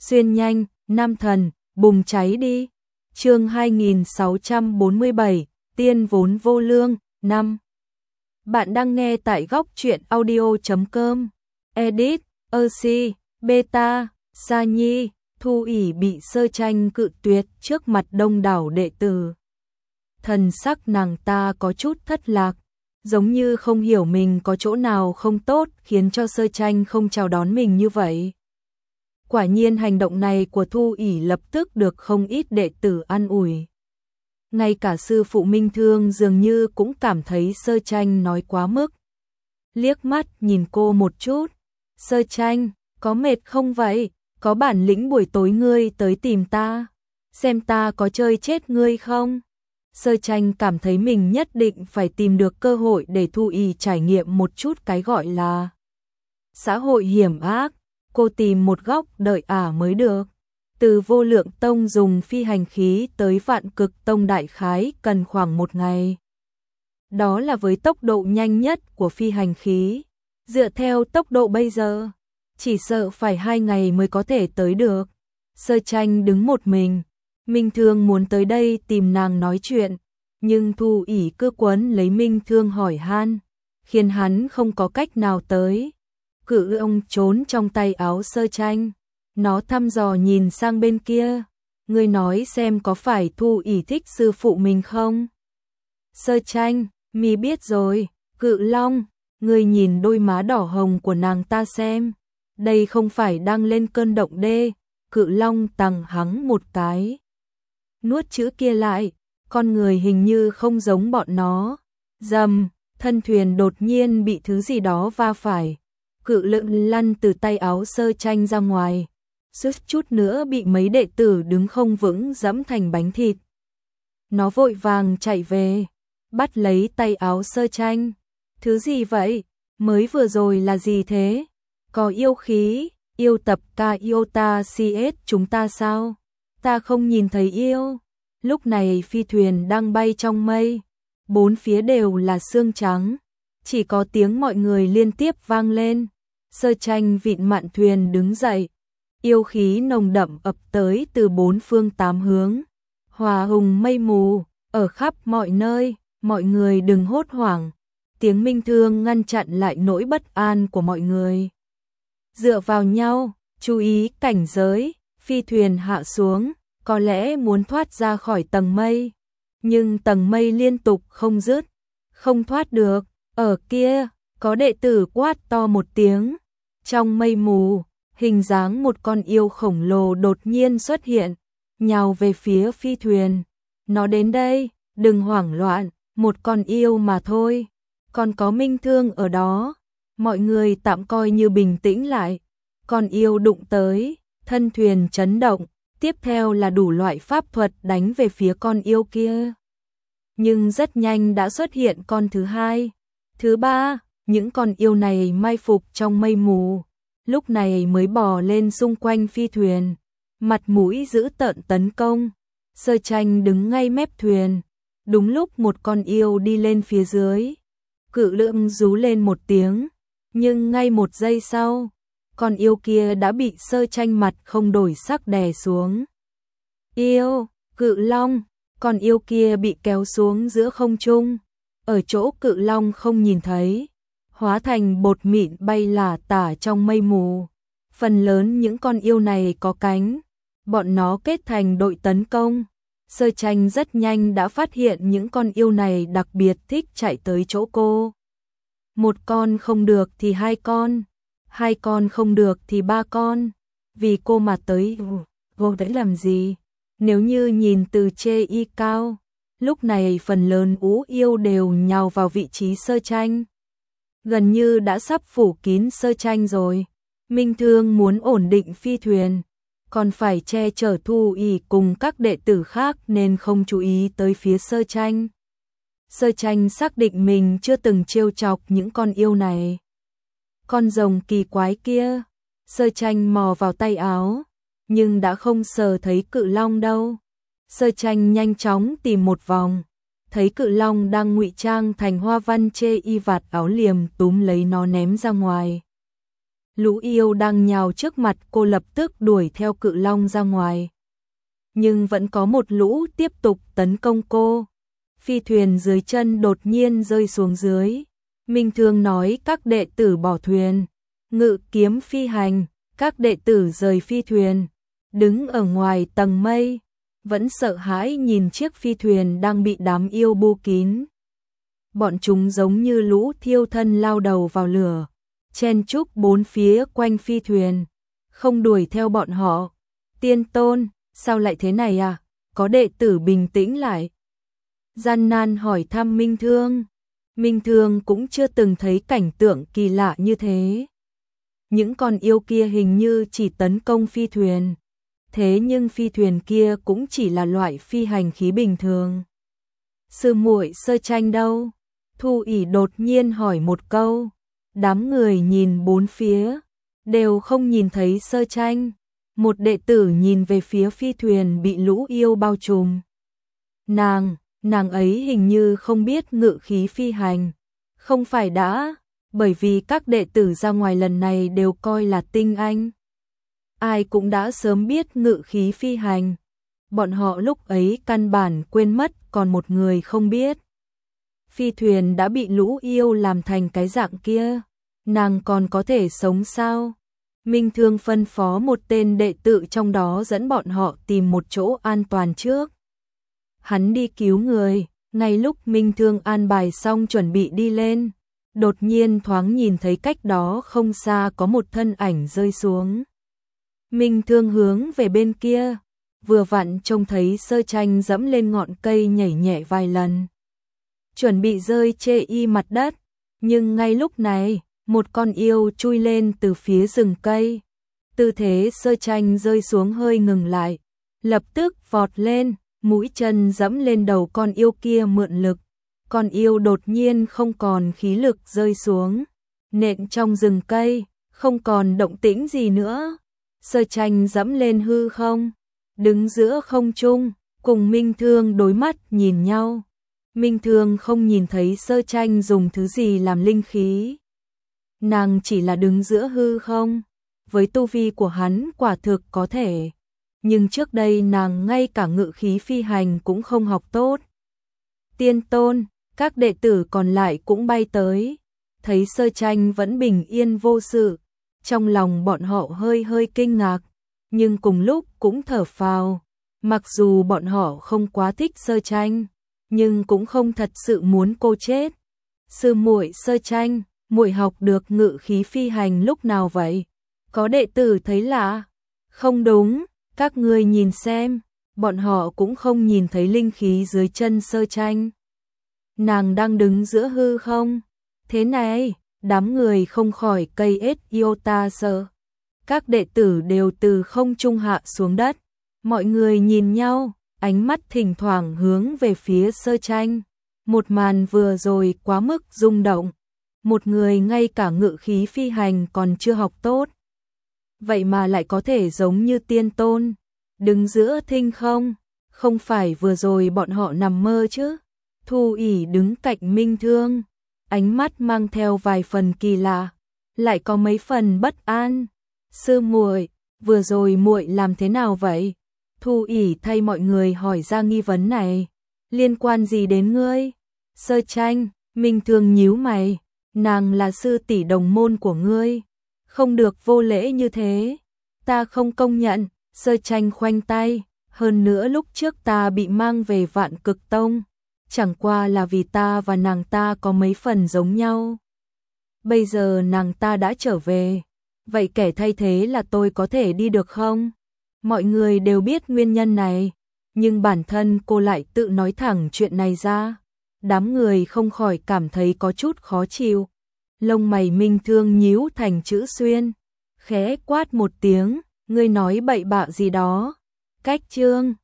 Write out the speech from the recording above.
xuyên nhanh, nam thần, bùng cháy đi. Chương 2647, tiên vốn vô lương, 5. Bạn đang nghe tại góc truyện audio.com. Edit, Oxy, Beta, Sa Nhi, Thu ỉ bị Sơ Tranh cự tuyệt trước mặt đông đảo đệ tử. Thần sắc nàng ta có chút thất lạc, giống như không hiểu mình có chỗ nào không tốt khiến cho Sơ Tranh không chào đón mình như vậy. Quả nhiên hành động này của Thu ỉ lập tức được không ít đệ tử an ủi. Ngay cả sư phụ Minh Thương dường như cũng cảm thấy Sơ Tranh nói quá mức. Liếc mắt nhìn cô một chút. Sơ Tranh, có mệt không vậy? Có bản lĩnh buổi tối ngươi tới tìm ta, xem ta có chơi chết ngươi không? Sơ Tranh cảm thấy mình nhất định phải tìm được cơ hội để Thu ỉ trải nghiệm một chút cái gọi là xã hội hiểm ác. Cô tìm một góc đợi mới được. Từ Vô Lượng Tông dùng phi hành khí tới Vạn Cực Tông đại khái cần khoảng 1 ngày. Đó là với tốc độ nhanh nhất của phi hành khí. Dựa theo tốc độ bây giờ, chỉ sợ phải 2 ngày mới có thể tới được. Sơ Tranh đứng một mình. Minh Thương muốn tới đây tìm nàng nói chuyện, nhưng Thu ỉ cứ quấn lấy Minh Thương hỏi han, khiến hắn không có cách nào tới. Cự ông trốn trong tay áo Sơ Tranh. Nó thăm dò nhìn sang bên kia. Ngươi nói xem có phải Thu ỉ thích sư phụ mình không? Sơ Tranh, mi biết rồi. Cự Long, ngươi nhìn đôi má đỏ hồng của nàng ta xem. Đây không phải đang lên cơn động đê. Cự Long tằng hắng một cái. Nuốt chữ kia lại. Con người hình như không giống bọn nó. Rầm, thân thuyền đột nhiên bị thứ gì đó va phải. Cự lợn lăn từ tay áo Sơ Tranh ra ngoài. Suýt chút nữa bị mấy đệ tử đứng không vững dẫm thành bánh thịt. Nó vội vàng chạy về, bắt lấy tay áo Sơ Tranh. Thứ gì vậy? Mới vừa rồi là gì thế? Có yêu khí, yêu tập ca yêu ta CS chúng ta sao? Ta không nhìn thấy yêu. Lúc này phi thuyền đang bay trong mây. 4 phía đều là sương trắng. Chỉ có tiếng mọi người liên tiếp vang lên. Sơ Tranh vịn mạn thuyền đứng dậy. Yêu khí nồng đậm ập tới từ 4 phương 8 hướng. Hòa hùng mây mù, ở khắp mọi nơi, mọi người đừng hốt hoảng. Tiếng Minh Thương ngăn chặn lại nỗi bất an của mọi người. Dựa vào nhau, chú ý cảnh giới, phi thuyền hạ xuống, có lẽ muốn thoát ra khỏi tầng mây. Nhưng tầng mây liên tục không dứt, không thoát được. Ở kia, có đệ tử quát to một tiếng. Trong mây mù, hình dáng một con yêu khổng lồ đột nhiên xuất hiện, nhào về phía phi thuyền. Nó đến đây, đừng hoảng loạn, một con yêu mà thôi. Còn có Minh Thương ở đó. Mọi người tạm coi như bình tĩnh lại. Con yêu đụng tới, thân thuyền chấn động, tiếp theo là đủ loại pháp thuật đánh về phía con yêu kia. Nhưng rất nhanh đã xuất hiện con thứ hai, thứ ba, những con yêu này mai phục trong mây mù. Lúc này mới bò lên xung quanh phi thuyền, mặt mũi dữ tợn tấn công. Sơ Tranh đứng ngay mép thuyền. Đúng lúc một con yêu đi lên phía dưới. Cự lượng rú lên một tiếng, nhưng ngay một giây sau, con yêu kia đã bị Sơ Tranh mặt không đổi sắc đè xuống. Yêu, Cự Long, con yêu kia bị kéo xuống giữa không trung. Ở chỗ Cự Long không nhìn thấy, hóa thành bột mịn bay lả tả trong mây mù. Phần lớn những con yêu này có cánh, bọn nó kết thành đội tấn công. Sơ Tranh rất nhanh đã phát hiện những con yêu này đặc biệt thích chạy tới chỗ cô. 1 con không được thì 2 con, 2 con không được thì 3 con. Vì cô mà tới, vô đấy làm gì? Nếu như nhìn từ chê y cao, lúc này phần lớn ú yêu đều nhào vào vị trí Sơ Tranh. Gần như đã sắp phủ kín Sơ Tranh rồi. Minh Thương muốn ổn định phi thuyền, còn phải che chở Thu ỉ cùng các đệ tử khác nên không chú ý tới phía Sơ Tranh. Sơ Tranh xác định mình chưa từng trêu chọc những con yêu này. Con rồng kỳ quái kia, Sơ Tranh mò vào tay áo, nhưng đã không sờ thấy Cự Long đâu. Sơ Tranh nhanh chóng tìm một vòng, thấy Cự Long đang ngụy trang thành hoa văn chê y vạt áo liềm túm lấy nó ném ra ngoài. Lũ yêu đang nhào trước mặt cô lập tức đuổi theo cự long ra ngoài. Nhưng vẫn có một lũ tiếp tục tấn công cô. Phi thuyền dưới chân đột nhiên rơi xuống dưới. Minh Thương nói các đệ tử bỏ thuyền, ngự kiếm phi hành, các đệ tử rời phi thuyền, đứng ở ngoài tầng mây, vẫn sợ hãi nhìn chiếc phi thuyền đang bị đám yêu bu kín. Bọn chúng giống như lũ thiêu thân lao đầu vào lửa, chen chúc bốn phía quanh phi thuyền, không đuổi theo bọn họ. Tiên Tôn, sao lại thế này à? Có đệ tử bình tĩnh lại, gian nan hỏi thăm Minh Thương. Minh Thương cũng chưa từng thấy cảnh tượng kỳ lạ như thế. Những con yêu kia hình như chỉ tấn công phi thuyền, thế nhưng phi thuyền kia cũng chỉ là loại phi hành khí bình thường. Sư muội Sơ Tranh đâu? Thu ỉ đột nhiên hỏi một câu. Đám người nhìn bốn phía, đều không nhìn thấy Sơ Tranh. Một đệ tử nhìn về phía phi thuyền bị lũ yêu bao trùm. Nàng ấy hình như không biết ngự khí phi hành. Không phải đã, bởi vì các đệ tử ra ngoài lần này đều coi là tinh anh. Ai cũng đã sớm biết ngự khí phi hành. Bọn họ lúc ấy căn bản quên mất còn một người không biết. Phi thuyền đã bị lũ yêu làm thành cái dạng kia. Nàng còn có thể sống sao? Minh Thương phân phó một tên đệ tử trong đó dẫn bọn họ tìm một chỗ an toàn trước. Hắn đi cứu người, ngay lúc Minh Thương an bài xong chuẩn bị đi lên, đột nhiên thoáng nhìn thấy cách đó không xa có một thân ảnh rơi xuống. Minh Thương hướng về bên kia, vừa vặn trông thấy Sơ Tranh dẫm lên ngọn cây nhảy nhẹ vài lần, chuẩn bị rơi chê y mặt đất, nhưng ngay lúc này, một con yêu chui lên từ phía rừng cây. Tư thế Sơ Tranh rơi xuống hơi ngừng lại, lập tức vọt lên, mũi chân dẫm lên đầu con yêu kia mượn lực. Con yêu đột nhiên không còn khí lực rơi xuống, nện trong rừng cây, không còn động tĩnh gì nữa. Sơ Tranh dẫm lên hư không, đứng giữa không trung, cùng Minh Thương đối mắt nhìn nhau. Minh Thương không nhìn thấy Sơ Tranh dùng thứ gì làm linh khí. Nàng chỉ là đứng giữa hư không, với tu vi của hắn quả thực có thể. Nhưng trước đây nàng ngay cả ngự khí phi hành cũng không học tốt. Tiên Tôn, các đệ tử còn lại cũng bay tới, thấy Sơ Tranh vẫn bình yên vô sự, trong lòng bọn họ hơi kinh ngạc, nhưng cùng lúc cũng thở phào. Mặc dù bọn họ không quá thích Sơ Tranh, nhưng cũng không thật sự muốn cô chết. Sư muội Sơ Tranh, muội học được ngự khí phi hành lúc nào vậy? Có đệ tử thấy lạ. Không đúng, các ngươi nhìn xem, bọn họ cũng không nhìn thấy linh khí dưới chân Sơ Tranh. Nàng đang đứng giữa hư không. Thế này, đám người không khỏi cây ết iota sợ. Các đệ tử đều từ không trung hạ xuống đất. Mọi người nhìn nhau, ánh mắt thỉnh thoảng hướng về phía Sơ Tranh. Một màn vừa rồi quá mức rung động. Một người ngay cả ngự khí phi hành còn chưa học tốt, vậy mà lại có thể giống như Tiên Tôn, đứng giữa thinh không. Không phải vừa rồi bọn họ nằm mơ chứ? Thu ỉ đứng cạnh Minh Thương, ánh mắt mang theo vài phần kỳ lạ, lại có mấy phần bất an. Sư muội, vừa rồi muội làm thế nào vậy? Thu ỉ thay mọi người hỏi ra nghi vấn này. Liên quan gì đến ngươi? Sơ Tranh, Minh Thương nhíu mày, nàng là sư tỷ đồng môn của ngươi, không được vô lễ như thế. Ta không công nhận. Sơ Tranh khoanh tay, hơn nữa lúc trước ta bị mang về Vạn Cực Tông, chẳng qua là vì ta và nàng ta có mấy phần giống nhau. Bây giờ nàng ta đã trở về, vậy kẻ thay thế là tôi có thể đi được không? Mọi người đều biết nguyên nhân này, nhưng bản thân cô lại tự nói thẳng chuyện này ra. Đám người không khỏi cảm thấy có chút khó chịu. Lông mày Minh Thương nhíu thành chữ xuyên, khẽ quát một tiếng, ngươi nói bậy bạ gì đó. Cách chương